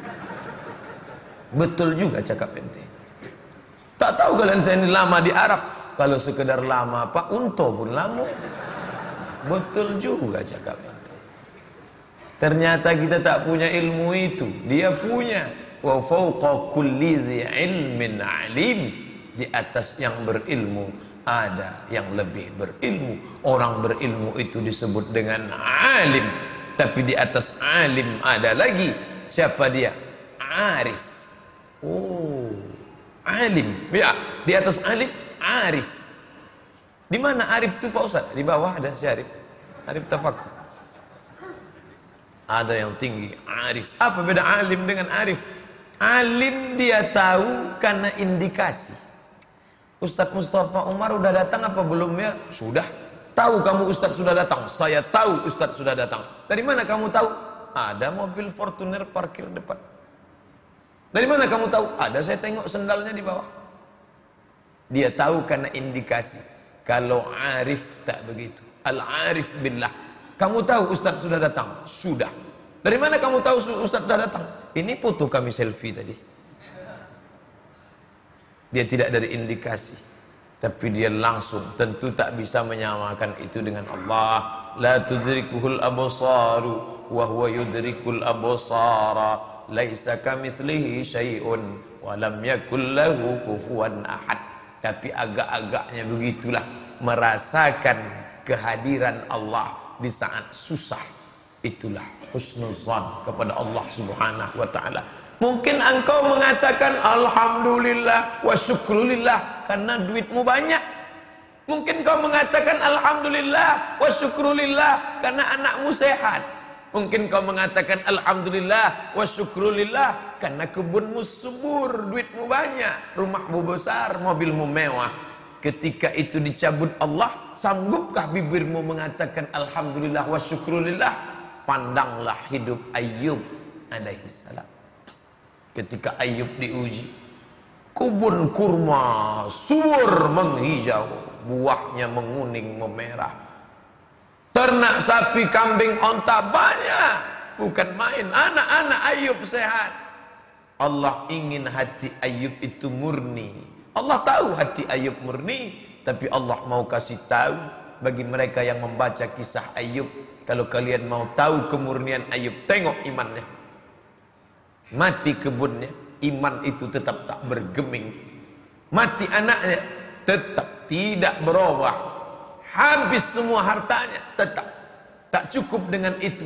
B: Betul juga cakap ente. Tak tahu kalian saya ini lama di Arab. Kalau sekedar lama Pak, unto pun lama. Betul juga cakap ente. Ternyata kita tak punya ilmu itu. Dia punya. Wa fawqa kulli dhi ilmin alim. Di atas yang berilmu ada yang lebih berilmu. Orang berilmu itu disebut dengan alim. Tapi di atas alim ada lagi. Siapa dia? Arif. Oh, alim. Ya, di atas alim arif. Di mana arif itu Pak Ustaz? Di bawah ada si Arif. Arif tafakur. Ada yang tinggi, arif. Apa beda alim dengan arif? Alim dia tahu karena indikasi. Ustadz Mustafa Umar udah datang apa belum ya? Sudah. Tahu kamu Ustadz sudah datang? Saya tahu Ustadz sudah datang. Dari mana kamu tahu? Ada mobil Fortuner parkir depan. Dari mana kamu tahu? Ada, saya tengok sendalnya di bawah. Dia tahu karena indikasi. Kalau arif tak begitu. Al-arif billah. Kamu tahu Ustadz sudah datang? Sudah. Dari mana kamu tahu Ustadz sudah datang? Ini foto kami selfie tadi. Dia tidak dari indikasi, tapi dia langsung. Tentu tak bisa menyamakan itu dengan Allah. La tudrikuhul absaru wa huwa yudrikul absara. Laisa kamitslihi syai'un wa lam yakul lahu kufuwan ahad. Tapi agak-agaknya begitulah, merasakan kehadiran Allah di saat susah. Itulah husnuzan kepada Allah Subhanahu wa taala. Mungkin engkau mengatakan alhamdulillah wa syukrulillah karena duitmu banyak. Mungkin kau mengatakan alhamdulillah wa syukrulillah karena anakmu sehat. Mungkin kau mengatakan alhamdulillah wa syukrulillah karena kebunmu subur, duitmu banyak, rumahmu besar, mobilmu mewah. Ketika itu dicabut Allah, sanggupkah bibirmu mengatakan alhamdulillah wa syukrulillah? Pandanglah hidup Ayyub alaihi salam. Ketika Ayyub diuji, kebun kurma subur menghijau, buahnya menguning memerah. Ternak sapi, kambing, onta banyak, bukan main. Anak-anak Ayyub sehat. Allah ingin hati Ayyub itu murni. Allah tahu hati Ayyub murni, tapi Allah mau kasih tahu bagi mereka yang membaca kisah Ayyub. Kalau kalian mau tahu kemurnian Ayyub, tengok imannya. Mati kebunnya, iman itu tetap tak bergeming. Mati anaknya, tetap tidak berubah. Habis semua hartanya, tetap tak cukup dengan itu.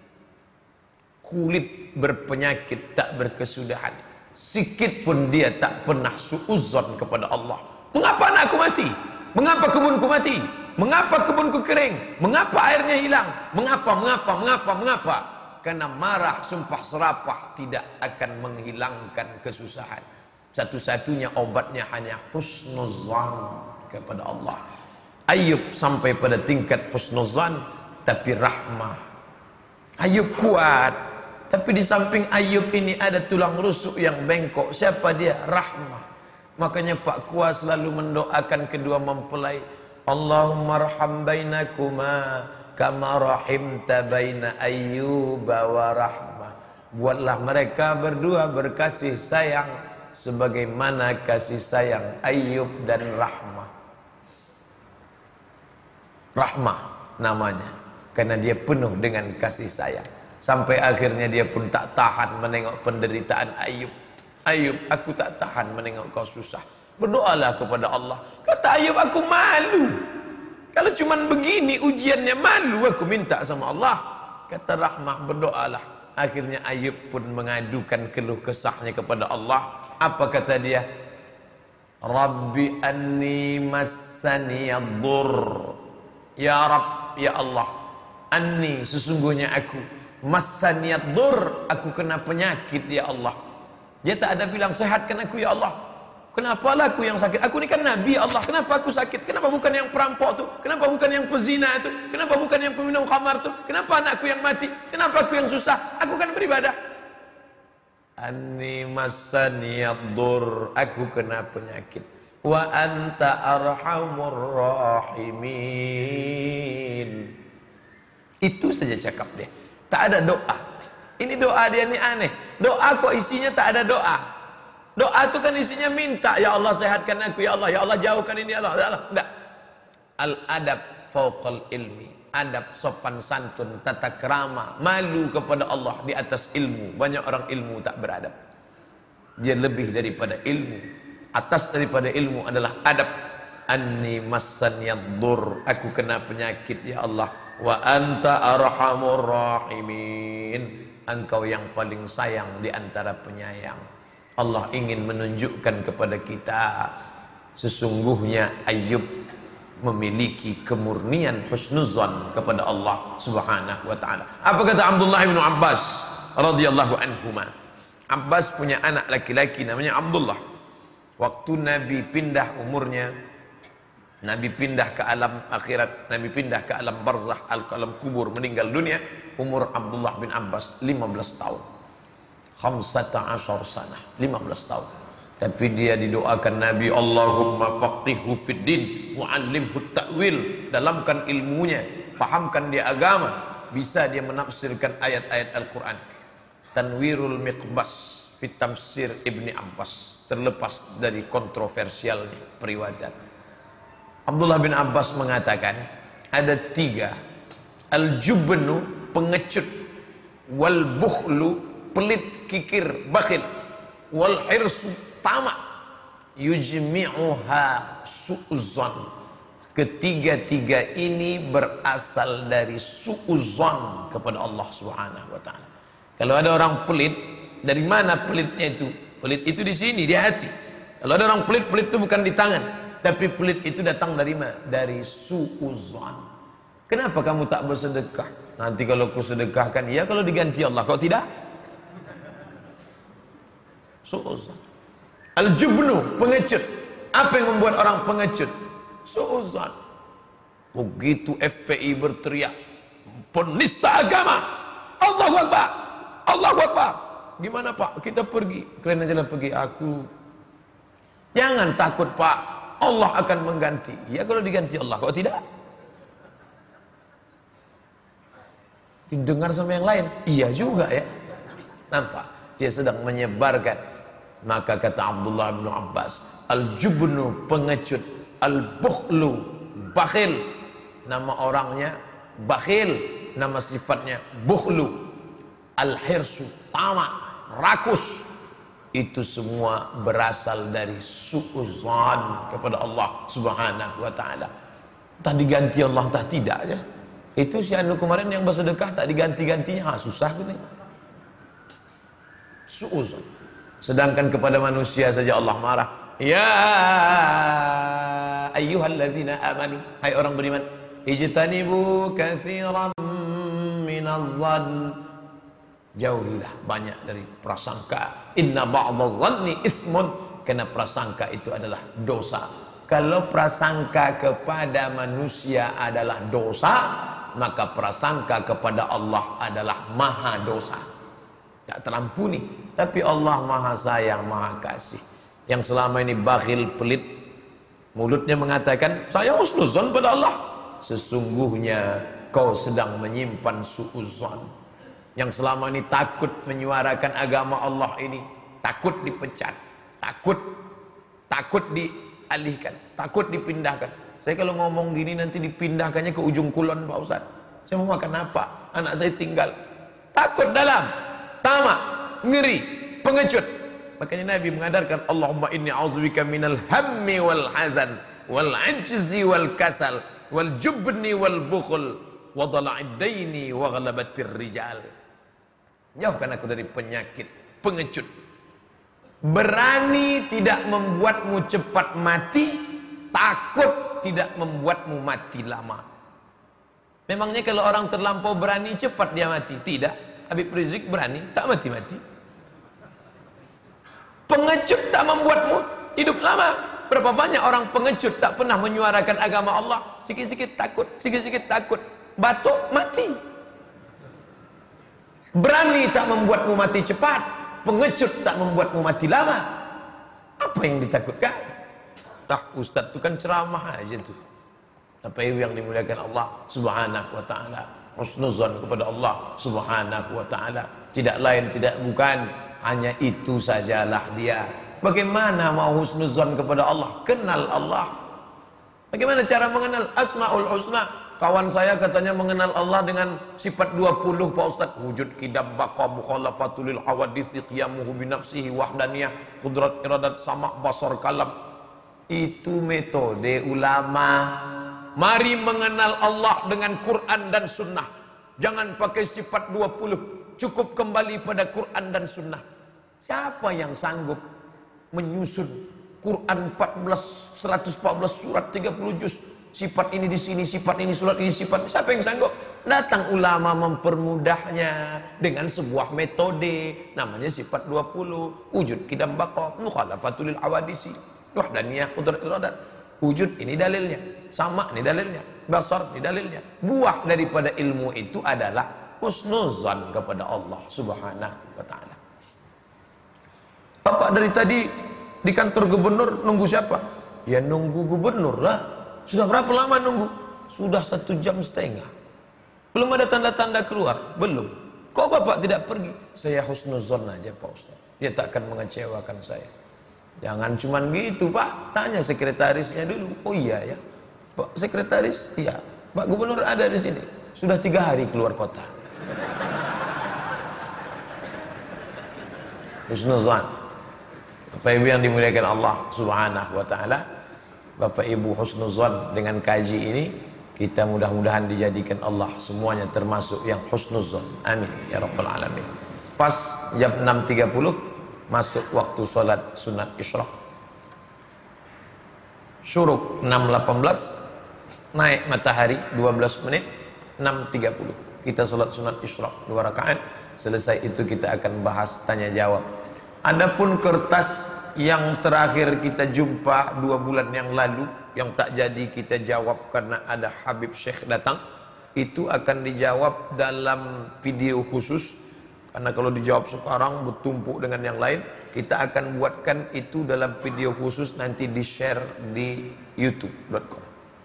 B: Kulit berpenyakit, tak berkesudahan. Sikit pun dia tak pernah suudzon kepada Allah. Mengapa anakku mati? Mengapa kebunku mati? Mengapa kebunku kering? Mengapa airnya hilang? Mengapa, mengapa, mengapa, mengapa? Karena marah, sumpah serapah tidak akan menghilangkan kesusahan. Satu-satunya obatnya hanya husnuzan kepada Allah. Ayub sampai pada tingkat husnuzan, tapi rahmah. Ayub kuat, tapi di samping Ayub ini ada tulang rusuk yang bengkok. Siapa dia? Rahmah. Makanya Pak Kuah selalu mendoakan kedua mempelai, Allahumma arham bainakuma kama rahimta baina Ayyuba wa rahmah. Buatlah mereka berdua berkasih sayang sebagaimana kasih sayang Ayub dan Rahmah. Rahmah namanya karena dia penuh dengan kasih sayang. Sampai akhirnya dia pun tak tahan menengok penderitaan Ayub. Ayub, aku tak tahan menengok kau susah. Berdoalah kepada Allah. Kata Ayub, aku malu. Kalau cuman begini ujiannya, malu aku minta sama Allah. Kata Rahmah, berdoalah. Akhirnya Ayub pun mengadukan keluh kesahnya kepada Allah. Apa kata dia? Rabbi anni massani ad-dur. Ya Rabb, ya Allah, anni, sesungguhnya aku, massani ad-dur, aku kena penyakit ya Allah. Dia tak ada bilang sehatkan aku ya Allah. Kenapa lah aku yang sakit? Aku ni kan Nabi Allah. Kenapa aku sakit? Kenapa bukan yang perampok tu? Kenapa bukan yang pezina tu? Kenapa bukan yang peminum khamar tu? Kenapa anakku yang mati? Kenapa aku yang susah? Aku kan beribadah. Anni massani ad-dur, aku kena penyakit. Wa anta arhamur rahimin. Itu saja cakap dia. Tak ada doa. Ini doa dia ni aneh. Doa kok isinya tak ada doa. Doa itu kan isinya minta, ya Allah sehatkan aku, ya Allah, ya Allah jauhkan ini, ya Allah, ya Allah. Enggak. Al-adab fauqal ilmi. Adab, sopan santun, tata kerama, malu kepada Allah di atas ilmu. Banyak orang ilmu tak beradab. Dia lebih daripada ilmu. Atas daripada ilmu adalah adab. Anni massaniyaddur, aku kena penyakit ya Allah. Wa anta arhamur rahimin, engkau yang paling sayang di antara penyayang. Allah ingin menunjukkan kepada kita sesungguhnya Ayub memiliki kemurnian husnuzan kepada Allah Subhanahu wa taala. Apa kata Abdullah bin Abbas radhiyallahu anhuma? Abbas punya anak laki-laki namanya Abdullah. Waktu Nabi pindah umurnya, Nabi pindah ke alam akhirat, Nabi pindah ke alam barzah, alam kubur, meninggal dunia, umur Abdullah bin Abbas lima belas tahun. Khamsata asyar sanah, lima belas tahun. Tapi dia didoakan Nabi, Allahumma faqihhu fid din wa'allimhu ta'wil, dalamkan ilmunya, pahamkan dia agama, bisa dia menafsirkan ayat-ayat Al-Quran. Tanwirul Miqbas fit tafsir Ibni Abbas, terlepas dari kontroversialnya periwayatan. Abdullah bin Abbas mengatakan ada tiga: al-jubnu, pengecut, wal bukhlu, pelit, kikir, bakhil, wal hirsu, tamak, yujmi'uha su'uzan. Ketiga-tiga ini berasal dari su'uzan kepada Allah Subhanahu wa taala. Kalau ada orang pelit, dari mana pelitnya itu? Pelit itu di sini, di hati. Kalau ada orang pelit, pelit itu bukan di tangan, tapi pelit itu datang dari mana? Dari su'uzan. Kenapa kamu tak bersedekah? Nanti kalau ku sedekahkan, ya kalau diganti Allah, kau tidak? Su'uzan. Al-jubnu, pengecut. Apa yang membuat orang pengecut? Su'uzan. Begitu F P I berteriak, penista agama, Allahu Akbar, Allahu Akbar. Gimana Pak? Kita pergi. Kalian aja lah pergi. Aku. Jangan takut Pak, Allah akan mengganti. Ya kalau diganti Allah, kok tidak? Didengar sama yang lain, iya juga ya. Nampak? Dia sedang menyebarkan. Maka kata Abdullah bin Abbas, al-jubnu, pengecut, al-bukhlu, bakhil, nama orangnya bakhil, nama sifatnya bukhlu, al-hirsu, tamak, rakus. Itu semua berasal dari su'uzan kepada Allah Subhanahu wa taala. Tak diganti Allah, tak tidak aja. Itu si anu kemarin yang bersedekah tak diganti-gantinya, ha, susah gitu. Su'uzan. Sedangkan kepada manusia saja Allah marah. Ya ayyuhallazina amanu, hai orang beriman, ijtanibu katsiran minaz-zann, jauhilah banyak dari prasangka. Inna ba'dadh-dhanni itsmun, karena prasangka itu adalah dosa. Kalau prasangka kepada manusia adalah dosa, maka prasangka kepada Allah adalah maha dosa, tak terampuni. Tapi Allah maha sayang, maha kasih. Yang selama ini bakhil, pelit, mulutnya mengatakan saya husnuzon pada Allah, sesungguhnya kau sedang menyimpan suuzon. Yang selama ini takut menyuarakan agama Allah ini, takut dipecat, takut takut dialihkan, takut dipindahkan. Saya kalau ngomong gini nanti dipindahkannya ke ujung kulon Pak Ustaz. Saya mau makan apa? Anak saya tinggal. Takut dalam, tamak, ngeri, pengecut. Makanya Nabi mengadarkan, Allahumma inni a'udzubika minal hammi wal hazan wal ajzi wal kasal wal jubni wal bukhul wa dhala'id daini wa ghalabatir rijal. Jauhkan aku dari penyakit pengecut. Berani tidak membuatmu cepat mati, takut tidak membuatmu mati lama. Memangnya kalau orang terlampau berani cepat dia mati? Tidak. Habib Rizik berani tak mati-mati. Pengecut tak membuatmu hidup lama. Berapa banyak orang pengecut tak pernah menyuarakan agama Allah, sikit-sikit takut, sikit-sikit takut, batuk mati. Berani tak membuatmu mati cepat, pengecut tak membuatmu mati lama. Apa yang ditakutkan? Dah ustaz tu kan ceramah aja tu. Apa yang dimuliakan Allah Subhanahu wa taala, husnuzan kepada Allah Subhanahu wa taala, tidak lain tidak bukan, hanya itu sajalah dia. Bagaimana mau husnuzan kepada Allah? Kenal Allah. Bagaimana cara mengenal Asmaul Husna? Kawan saya katanya mengenal Allah dengan sifat dua puluh Pak Ustaz. Wujud, kidam, baqa, mukhalafatul lil hawadisi, qiyamuhu binafsihi, wahdaniyah, qudrat, iradat, sama', basar, kalam. Itu metode ulama. Mari mengenal Allah dengan Quran dan Sunnah. Jangan pakai sifat dua puluh. Cukup kembali pada Quran dan Sunnah. Siapa yang sanggup menyusun Quran empat belas, seratus empat belas surat, tiga puluh juz, sifat ini di sini, sifat ini, surat ini, sifat. Siapa yang sanggup? Datang ulama mempermudahnya dengan sebuah metode namanya sifat dua puluh. Wujud, kidam, baqa, mukhalafatul lil awadisi, wahdaniyah, qudrat, iradat. Wujud ini dalilnya, sama ini dalilnya, basar ini dalilnya. Buah daripada ilmu itu adalah husnuzan kepada Allah Subhanahu wa taala. Bapak dari tadi di kantor gubernur nunggu siapa? Ya nunggu gubernur lah. Sudah berapa lama nunggu? Sudah satu jam setengah. Belum ada tanda-tanda keluar? Belum. Kok bapak tidak pergi? Saya husnuzon aja Pak Ustaz. Dia tak akan mengecewakan saya. Jangan cuman gitu Pak. Tanya sekretarisnya dulu. Oh iya ya. Pak sekretaris? Iya. Pak gubernur ada di sini. Sudah tiga hari keluar kota. Husnuzan. Bapak Ibu yang dimuliakan Allah Subhanahu wa taala, Bapak Ibu husnuzan dengan kaji ini, kita mudah-mudahan dijadikan Allah semuanya termasuk yang husnuzan. Amin ya rabbal alamin. Pas jam enam tiga puluh masuk waktu salat sunat Isyraq. Syuruk enam delapan belas, naik matahari dua belas menit, enam tiga puluh. Kita salat sunat Isyraq dua rakaat. Selesai itu kita akan bahas tanya jawab. Adapun kertas yang terakhir kita jumpa dua bulan yang lalu, yang tak jadi kita jawab karena ada Habib Syekh datang, itu akan dijawab dalam video khusus. Karena kalau dijawab sekarang bertumpuk dengan yang lain, kita akan buatkan itu dalam video khusus, nanti di share di youtube dot com.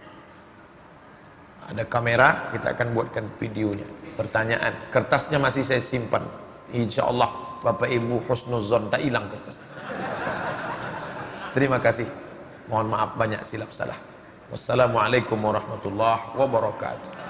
B: Ada kamera, kita akan buatkan videonya. Pertanyaan, kertasnya masih saya simpan. Insya Allah Bapak Ibu husnuzon, tak hilang kertas. Terima kasih. Mohon maaf banyak silap salah. Wassalamualaikum warahmatullahi wabarakatuh.